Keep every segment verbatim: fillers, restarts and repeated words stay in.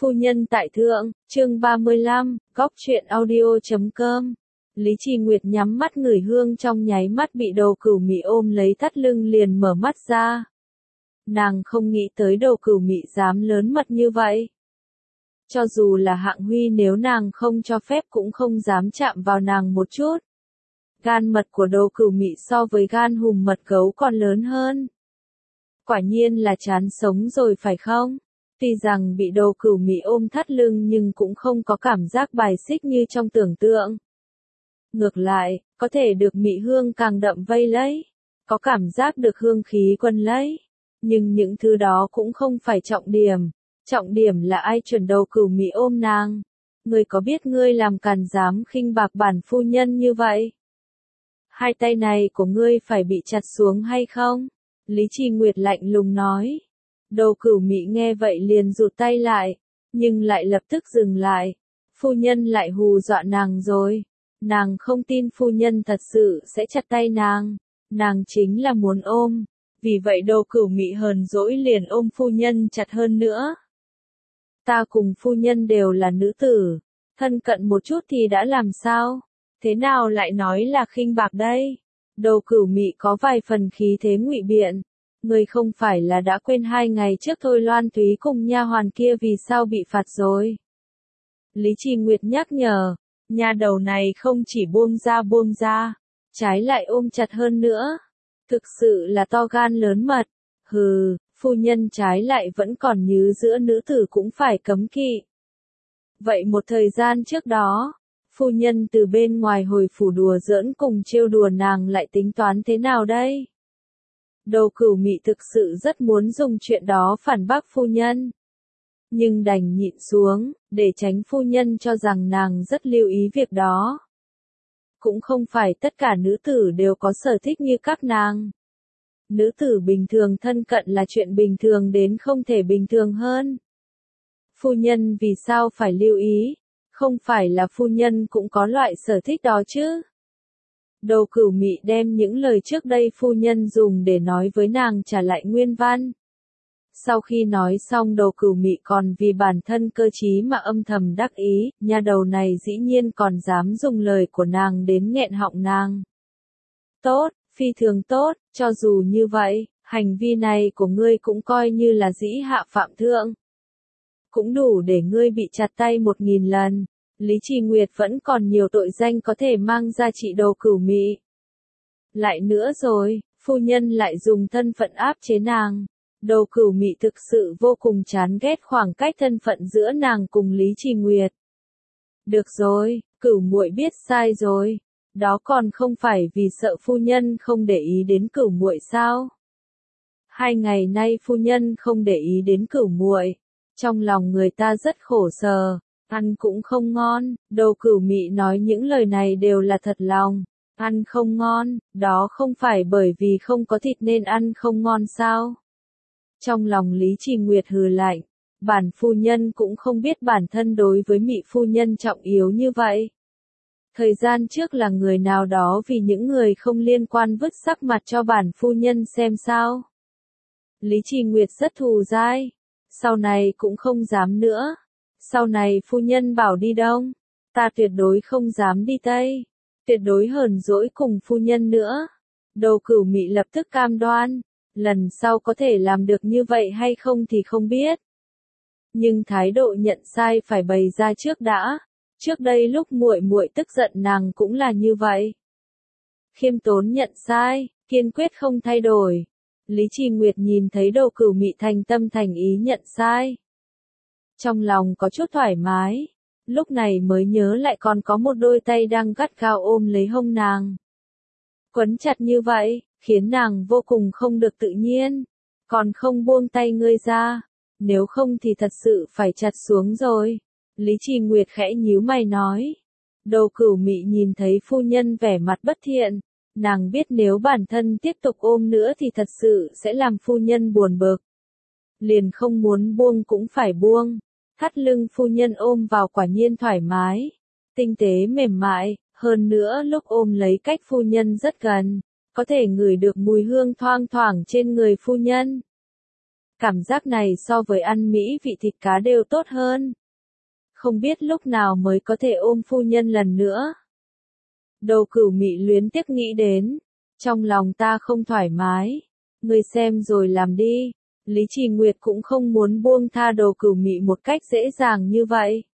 Phu nhân tại thượng, chương ba mươi lăm, góc truyện audio chấm com. Lý Trì Nguyệt nhắm mắt ngửi hương trong nháy mắt bị Đồ Cửu Mị ôm lấy thắt lưng liền mở mắt ra. Nàng không nghĩ tới Đồ Cửu Mị dám lớn mật như vậy. Cho dù là Hạng Huy nếu nàng không cho phép cũng không dám chạm vào nàng một chút. Gan mật của Đồ Cửu Mị so với gan hùm mật gấu còn lớn hơn. Quả nhiên là chán sống rồi phải không? Tuy rằng bị Đồ Cửu Mị ôm thắt lưng nhưng cũng không có cảm giác bài xích như trong tưởng tượng. Ngược lại, có thể được mị hương càng đậm vây lấy, có cảm giác được hương khí quân lấy. Nhưng những thứ đó cũng không phải trọng điểm, trọng điểm là ai chuẩn Đồ Cửu Mị ôm nàng. Ngươi có biết ngươi làm càn dám khinh bạc bản phu nhân như vậy? Hai tay này của ngươi phải bị chặt xuống hay không? Lý Trì Nguyệt lạnh lùng nói. Đồ Cửu Mị nghe vậy liền rụt tay lại, nhưng lại lập tức dừng lại. Phu nhân lại hù dọa nàng rồi. Nàng không tin phu nhân thật sự sẽ chặt tay nàng. Nàng chính là muốn ôm. Vì vậy Đồ Cửu Mị hờn dỗi liền ôm phu nhân chặt hơn nữa. Ta cùng phu nhân đều là nữ tử. Thân cận một chút thì đã làm sao? Thế nào lại nói là khinh bạc đây? Đồ Cửu Mị có vài phần khí thế ngụy biện. Ngươi không phải là đã quên hai ngày trước thôi Loan Thúy cùng nha hoàn kia vì sao bị phạt rồi. Lý Trì Nguyệt nhắc nhở, nha đầu này không chỉ buông ra buông ra, trái lại ôm chặt hơn nữa. Thực sự là to gan lớn mật. Hừ, phu nhân trái lại vẫn còn nhớ giữa nữ tử cũng phải cấm kỵ. Vậy một thời gian trước đó, phu nhân từ bên ngoài hồi phủ đùa giỡn cùng trêu đùa nàng lại tính toán thế nào đây? Đồ Cửu Mị thực sự rất muốn dùng chuyện đó phản bác phu nhân. Nhưng đành nhịn xuống, để tránh phu nhân cho rằng nàng rất lưu ý việc đó. Cũng không phải tất cả nữ tử đều có sở thích như các nàng. Nữ tử bình thường thân cận là chuyện bình thường đến không thể bình thường hơn. Phu nhân vì sao phải lưu ý? Không phải là phu nhân cũng có loại sở thích đó chứ? Đồ Cửu Mị đem những lời trước đây phu nhân dùng để nói với nàng trả lại nguyên văn. Sau khi nói xong Đồ Cửu Mị còn vì bản thân cơ trí mà âm thầm đắc ý, nha đầu này dĩ nhiên còn dám dùng lời của nàng đến nghẹn họng nàng. Tốt, phi thường tốt, cho dù như vậy, hành vi này của ngươi cũng coi như là dĩ hạ phạm thượng. Cũng đủ để ngươi bị chặt tay một nghìn lần. Lý Trì Nguyệt vẫn còn nhiều tội danh có thể mang ra trị Đồ Cửu Mị. Lại nữa rồi, phu nhân lại dùng thân phận áp chế nàng. Đồ Cửu Mị thực sự vô cùng chán ghét khoảng cách thân phận giữa nàng cùng Lý Trì Nguyệt. Được rồi, Cửu muội biết sai rồi. Đó còn không phải vì sợ phu nhân không để ý đến Cửu muội sao? Hai ngày nay phu nhân không để ý đến Cửu muội, trong lòng người ta rất khổ sở. Ăn cũng không ngon, Đồ Cửu Mị nói những lời này đều là thật lòng. Ăn không ngon, đó không phải bởi vì không có thịt nên ăn không ngon sao? Trong lòng Lý Trì Nguyệt hừ lạnh, bản phu nhân cũng không biết bản thân đối với Mị phu nhân trọng yếu như vậy. Thời gian trước là người nào đó vì những người không liên quan vứt sắc mặt cho bản phu nhân xem sao? Lý Trì Nguyệt rất thù dai, sau này cũng không dám nữa. Sau này phu nhân bảo đi đông, ta tuyệt đối không dám đi tây, tuyệt đối hờn dỗi cùng phu nhân nữa. Đồ Cửu Mị lập tức cam đoan, lần sau có thể làm được như vậy hay không thì không biết. Nhưng thái độ nhận sai phải bày ra trước đã. Trước đây lúc muội muội tức giận nàng cũng là như vậy. Khiêm tốn nhận sai, kiên quyết không thay đổi. Lý Trì Nguyệt nhìn thấy Đồ Cửu Mị thành tâm thành ý nhận sai. Trong lòng có chút thoải mái, lúc này mới nhớ lại còn có một đôi tay đang gắt gao ôm lấy hông nàng. Quấn chặt như vậy, khiến nàng vô cùng không được tự nhiên, còn không buông tay ngươi ra, nếu không thì thật sự phải chặt xuống rồi. Lý Trì Nguyệt khẽ nhíu mày nói. Đồ Cửu Mị nhìn thấy phu nhân vẻ mặt bất thiện, nàng biết nếu bản thân tiếp tục ôm nữa thì thật sự sẽ làm phu nhân buồn bực. Liền không muốn buông cũng phải buông. Thắt lưng phu nhân ôm vào quả nhiên thoải mái, tinh tế mềm mại, hơn nữa lúc ôm lấy cách phu nhân rất gần, có thể ngửi được mùi hương thoang thoảng trên người phu nhân. Cảm giác này so với ăn mỹ vị thịt cá đều tốt hơn. Không biết lúc nào mới có thể ôm phu nhân lần nữa. Đầu Cửu Mị luyến tiếc nghĩ đến. Trong lòng ta không thoải mái. Ngươi xem rồi làm đi. Lý Trì Nguyệt cũng không muốn buông tha Đầu Cửu Mị một cách dễ dàng như vậy.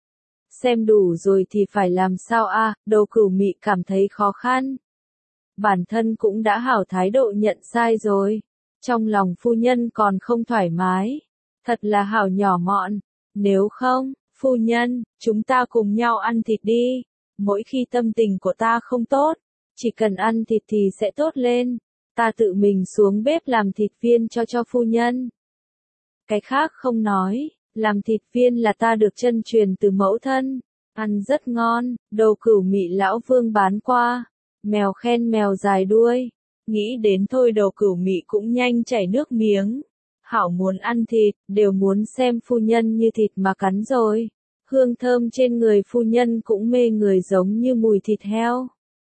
Xem đủ rồi thì phải làm sao a? À? Đầu Cửu Mị cảm thấy khó khăn. Bản thân cũng đã hảo thái độ nhận sai rồi. Trong lòng phu nhân còn không thoải mái. Thật là hảo nhỏ mọn. Nếu không, phu nhân, chúng ta cùng nhau ăn thịt đi. Mỗi khi tâm tình của ta không tốt, chỉ cần ăn thịt thì sẽ tốt lên. Ta tự mình xuống bếp làm thịt viên cho cho phu nhân. Cái khác không nói, làm thịt viên là ta được chân truyền từ mẫu thân. Ăn rất ngon, Đầu Cửu Mị lão vương bán qua. Mèo khen mèo dài đuôi. Nghĩ đến thôi Đầu Cửu Mị cũng nhanh chảy nước miếng. Hảo muốn ăn thịt, đều muốn xem phu nhân như thịt mà cắn rồi. Hương thơm trên người phu nhân cũng mê người giống như mùi thịt heo.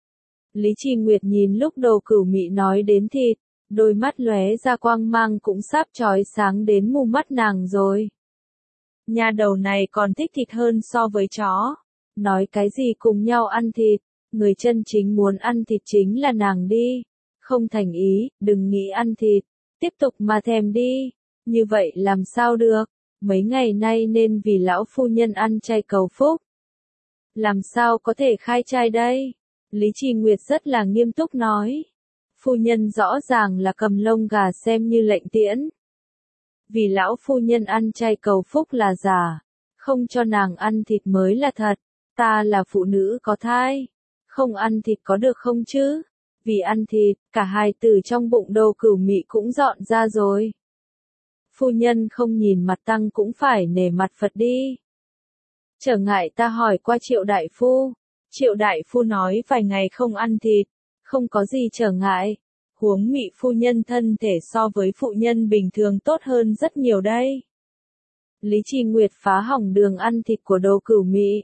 Lý Trì Nguyệt nhìn lúc Đầu Cửu Mị nói đến thịt, đôi mắt lóe ra quang mang cũng sắp chói sáng đến mù mắt nàng rồi. Nhà đầu này còn thích thịt hơn so với chó. Nói cái gì cùng nhau ăn thịt, người chân chính muốn ăn thịt chính là nàng đi. Không thành ý, đừng nghĩ ăn thịt, tiếp tục mà thèm đi. Như vậy làm sao được, mấy ngày nay nên vì lão phu nhân ăn chay cầu phúc. Làm sao có thể khai trai đây? Lý Trì Nguyệt rất là nghiêm túc nói. Phu nhân rõ ràng là cầm lông gà xem như lệnh tiễn. Vì lão phu nhân ăn chay cầu phúc là giả, không cho nàng ăn thịt mới là thật. Ta là phụ nữ có thai, không ăn thịt có được không chứ? Vì ăn thịt, cả hai từ trong bụng Đầu Cửu Mị cũng dọn ra rồi. Phu nhân không nhìn mặt tăng cũng phải nể mặt Phật đi. Trở ngại ta hỏi qua Triệu đại phu. Triệu đại phu nói vài ngày không ăn thịt, không có gì trở ngại. Huống Mị phu nhân thân thể so với phụ nhân bình thường tốt hơn rất nhiều đây. Lý Trì Nguyệt phá hỏng đường ăn thịt của Đầu Cửu Mị.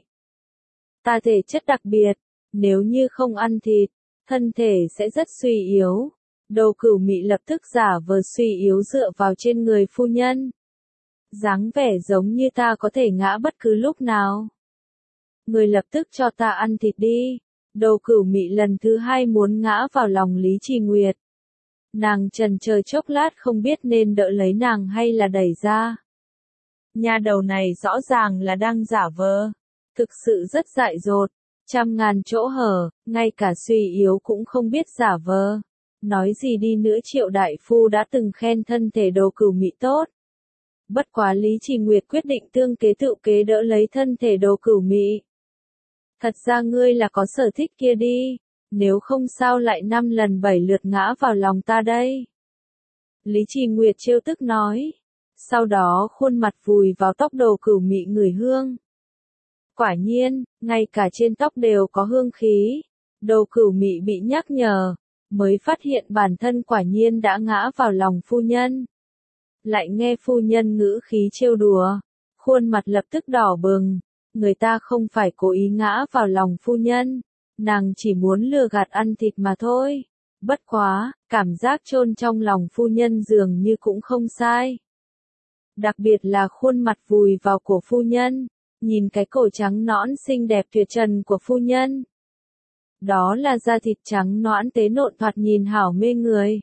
Ta thể chất đặc biệt, nếu như không ăn thịt, thân thể sẽ rất suy yếu. Đầu Cửu Mị lập tức giả vờ suy yếu dựa vào trên người phu nhân. Dáng vẻ giống như ta có thể ngã bất cứ lúc nào. Người lập tức cho ta ăn thịt đi. Đầu Cửu Mị lần thứ hai muốn ngã vào lòng Lý Trì Nguyệt. Nàng chần chờ chốc lát không biết nên đỡ lấy nàng hay là đẩy ra. Nhà đầu này rõ ràng là đang giả vờ. Thực sự rất dại dột. Trăm ngàn chỗ hở, ngay cả suy yếu cũng không biết giả vờ. Nói gì đi nữa Triệu đại phu đã từng khen thân thể Đầu Cửu Mị tốt. Bất quá Lý Trì Nguyệt quyết định tương kế tự kế đỡ lấy thân thể Đầu Cửu Mị. Thật ra ngươi là có sở thích kia đi, nếu không sao lại năm lần bảy lượt ngã vào lòng ta đây. Lý Trì Nguyệt trêu tức nói. Sau đó khuôn mặt vùi vào tóc Đầu Cửu Mị ngửi hương. Quả nhiên, ngay cả trên tóc đều có hương khí. Đầu Cửu Mị bị nhắc nhở, mới phát hiện bản thân quả nhiên đã ngã vào lòng phu nhân. Lại nghe phu nhân ngữ khí trêu đùa, khuôn mặt lập tức đỏ bừng. Người ta không phải cố ý ngã vào lòng phu nhân, nàng chỉ muốn lừa gạt ăn thịt mà thôi. Bất quá, cảm giác chôn trong lòng phu nhân dường như cũng không sai. Đặc biệt là khuôn mặt vùi vào cổ phu nhân, nhìn cái cổ trắng nõn xinh đẹp tuyệt trần của phu nhân. Đó là da thịt trắng nõn tế nộn thoạt nhìn hảo mê người.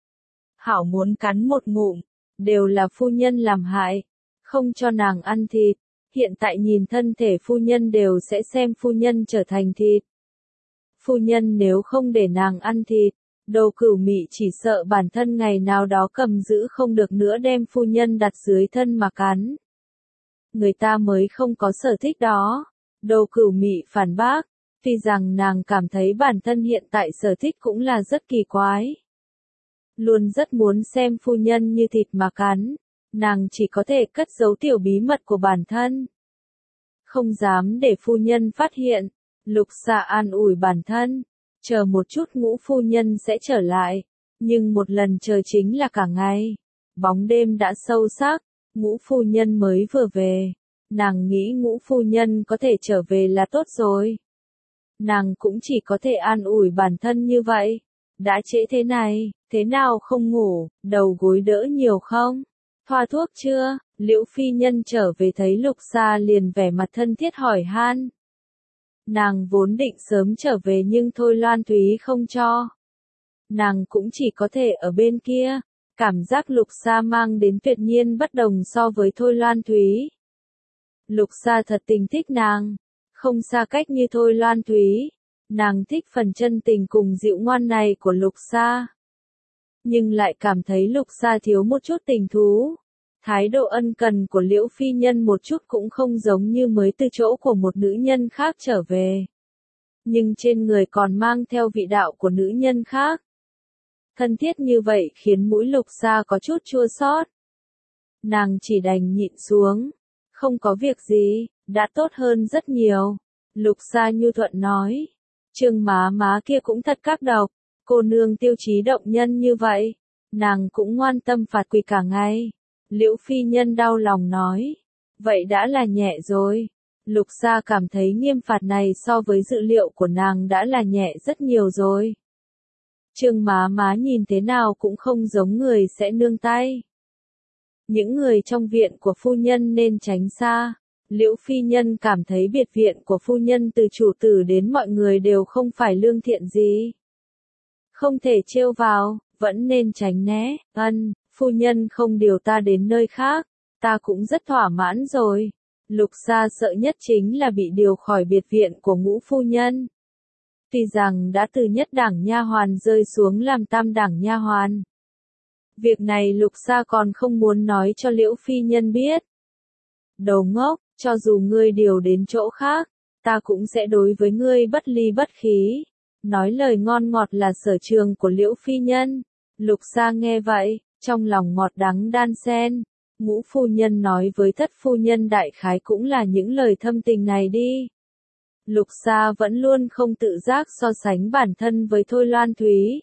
Hảo muốn cắn một ngụm, đều là phu nhân làm hại, không cho nàng ăn thịt. Hiện tại nhìn thân thể phu nhân đều sẽ xem phu nhân trở thành thịt. Phu nhân nếu không để nàng ăn thịt, Đầu Cửu Mị chỉ sợ bản thân ngày nào đó cầm giữ không được nữa đem phu nhân đặt dưới thân mà cắn. Người ta mới không có sở thích đó. Đầu Cửu Mị phản bác, tuy rằng nàng cảm thấy bản thân hiện tại sở thích cũng là rất kỳ quái. Luôn rất muốn xem phu nhân như thịt mà cắn. Nàng chỉ có thể cất giấu tiểu bí mật của bản thân. Không dám để phu nhân phát hiện. Lục Xà an ủi bản thân. Chờ một chút Ngũ phu nhân sẽ trở lại. Nhưng một lần chờ chính là cả ngày. Bóng đêm đã sâu sắc. Ngũ phu nhân mới vừa về. Nàng nghĩ Ngũ phu nhân có thể trở về là tốt rồi. Nàng cũng chỉ có thể an ủi bản thân như vậy. Đã trễ thế này, thế nào không ngủ, đầu gối đỡ nhiều không? Thoa thuốc chưa? Liễu phi nhân trở về thấy Lục Sa liền vẻ mặt thân thiết hỏi han. Nàng vốn định sớm trở về nhưng Thôi Loan Thúy không cho. Nàng cũng chỉ có thể ở bên kia. Cảm giác Lục Sa mang đến tuyệt nhiên bất đồng so với Thôi Loan Thúy. Lục Sa thật tình thích nàng. Không xa cách như Thôi Loan Thúy. Nàng thích phần chân tình cùng dịu ngoan này của Lục Sa. Nhưng lại cảm thấy Lục Sa thiếu một chút tình thú. Thái độ ân cần của Liễu phi nhân một chút cũng không giống như mới từ chỗ của một nữ nhân khác trở về. Nhưng trên người còn mang theo vị đạo của nữ nhân khác. Thân thiết như vậy khiến mũi Lục Sa có chút chua xót. Nàng chỉ đành nhịn xuống. Không có việc gì, đã tốt hơn rất nhiều. Lục Sa nhu thuận nói. Trương má má kia cũng thật các độc. Cô nương tiêu chí động nhân như vậy. Nàng cũng ngoan tâm phạt quỳ cả ngày. Liễu phi nhân đau lòng nói. Vậy đã là nhẹ rồi. Lục Sa cảm thấy nghiêm phạt này so với dự liệu của nàng đã là nhẹ rất nhiều rồi. Trương má má nhìn thế nào cũng không giống người sẽ nương tay. Những người trong viện của phu nhân nên tránh xa. Liễu phi nhân cảm thấy biệt viện của phu nhân từ chủ tử đến mọi người đều không phải lương thiện gì. Không thể trêu vào, vẫn nên tránh né. Ân, phu nhân không điều ta đến nơi khác, ta cũng rất thỏa mãn rồi. Lục Sa sợ nhất chính là bị điều khỏi biệt viện của Ngũ phu nhân. Tuy rằng đã từ nhất đẳng nha hoàn rơi xuống làm tam đẳng nha hoàn. Việc này Lục Sa còn không muốn nói cho Liễu phi nhân biết. Đầu ngốc, cho dù ngươi điều đến chỗ khác, ta cũng sẽ đối với ngươi bất ly bất khí. Nói lời ngon ngọt là sở trường của Liễu phi nhân. Lục Sa nghe vậy, trong lòng ngọt đắng đan xen. Ngũ phu nhân nói với thất phu nhân đại khái cũng là những lời thâm tình này đi. Lục Sa vẫn luôn không tự giác so sánh bản thân với Thôi Loan Thúy.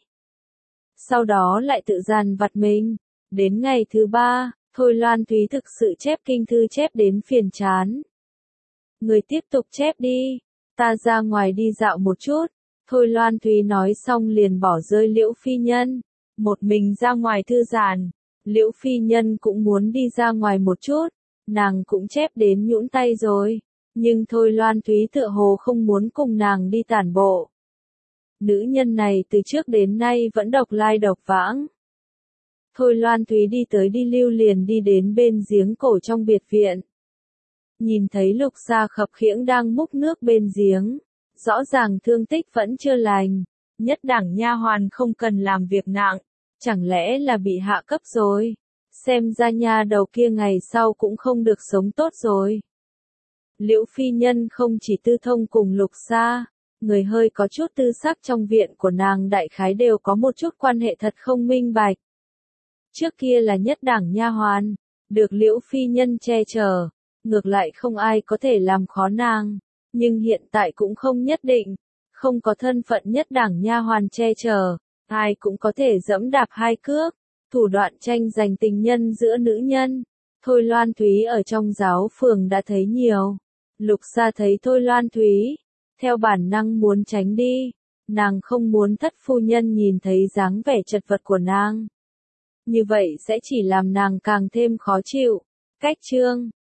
Sau đó lại tự dằn vặt mình. Đến ngày thứ ba, Thôi Loan Thúy thực sự chép kinh thư chép đến phiền chán. Người tiếp tục chép đi, ta ra ngoài đi dạo một chút. Thôi Loan Thúy nói xong liền bỏ rơi Liễu phi nhân. Một mình ra ngoài thư giãn. Liễu phi nhân cũng muốn đi ra ngoài một chút. Nàng cũng chép đến nhũn tay rồi. Nhưng Thôi Loan Thúy tựa hồ không muốn cùng nàng đi tản bộ. Nữ nhân này từ trước đến nay vẫn độc lai độc vãng. Thôi Loan Thúy đi tới đi lưu liền đi đến bên giếng cổ trong biệt viện. Nhìn thấy Lục Sa khập khiễng đang múc nước bên giếng. Rõ ràng thương tích vẫn chưa lành. Nhất đẳng nha hoàn không cần làm việc nặng. Chẳng lẽ là bị hạ cấp rồi? Xem ra nha đầu kia ngày sau cũng không được sống tốt rồi. Liễu phi nhân không chỉ tư thông cùng Lục Sa, người hơi có chút tư sắc trong viện của nàng đại khái đều có một chút quan hệ thật không minh bạch. Trước kia là nhất đẳng nha hoàn, được Liễu phi nhân che chở, ngược lại không ai có thể làm khó nàng, nhưng hiện tại cũng không nhất định, không có thân phận nhất đẳng nha hoàn che chở, ai cũng có thể dẫm đạp hai cước, thủ đoạn tranh giành tình nhân giữa nữ nhân. Thôi Loan Thúy ở trong giáo phường đã thấy nhiều. Lục Sa thấy Thôi Loan Thúy, theo bản năng muốn tránh đi, nàng không muốn thất phu nhân nhìn thấy dáng vẻ chật vật của nàng. Như vậy sẽ chỉ làm nàng càng thêm khó chịu. Cách chương